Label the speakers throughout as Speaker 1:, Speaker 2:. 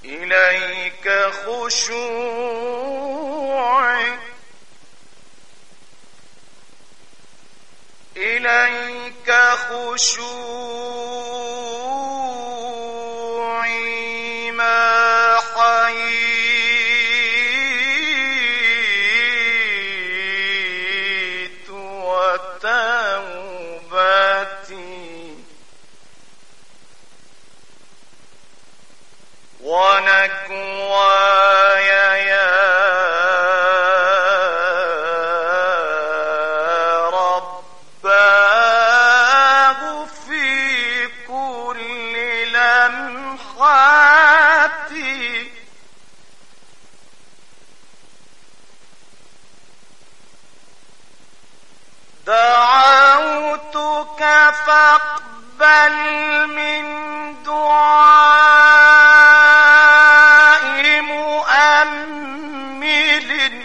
Speaker 1: إليك خشوعي إليك خشوعي ما حييت وتوبتي ونجواي يا رباه في كل لمحاتي دعوتك فاقبل من دعائي مؤمل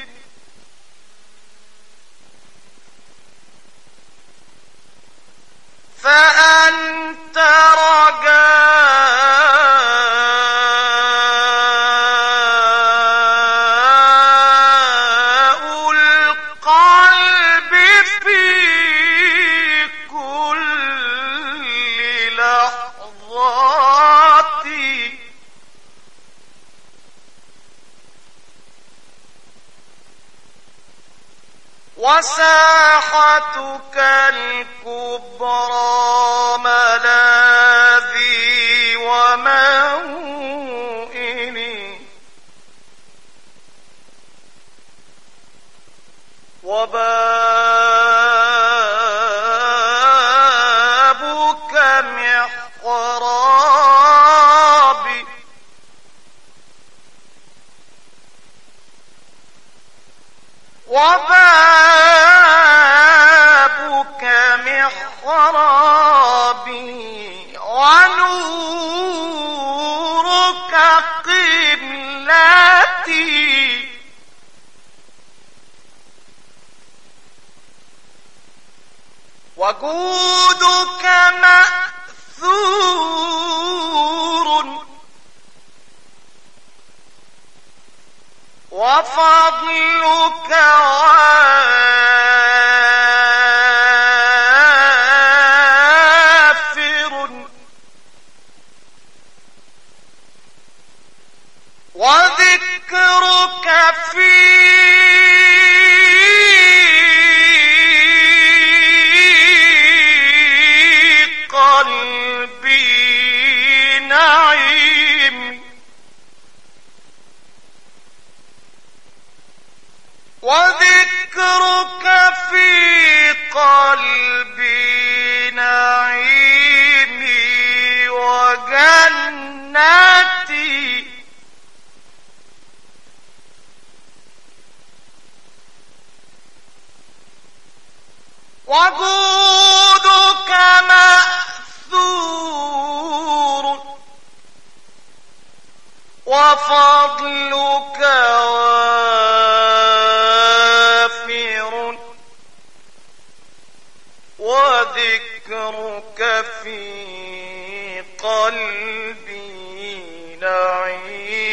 Speaker 1: فأنت رجاء القلب في كل لحظاتي وساحتك الكبرى ملاذي وموئلي وبابك محرابي وبابك محرابي ونورك قبلتي وجودك مأثور وفضلك وافر وذكرك في قلبي نعيم وذكرك في قلبي نعيمي وجنتي وجودك مأثور وفضلك وافر وذكرك في قلبي نعيم